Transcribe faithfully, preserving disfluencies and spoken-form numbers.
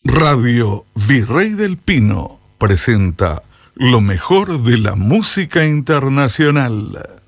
Radio Virrey del Pino presenta lo mejor de la música internacional.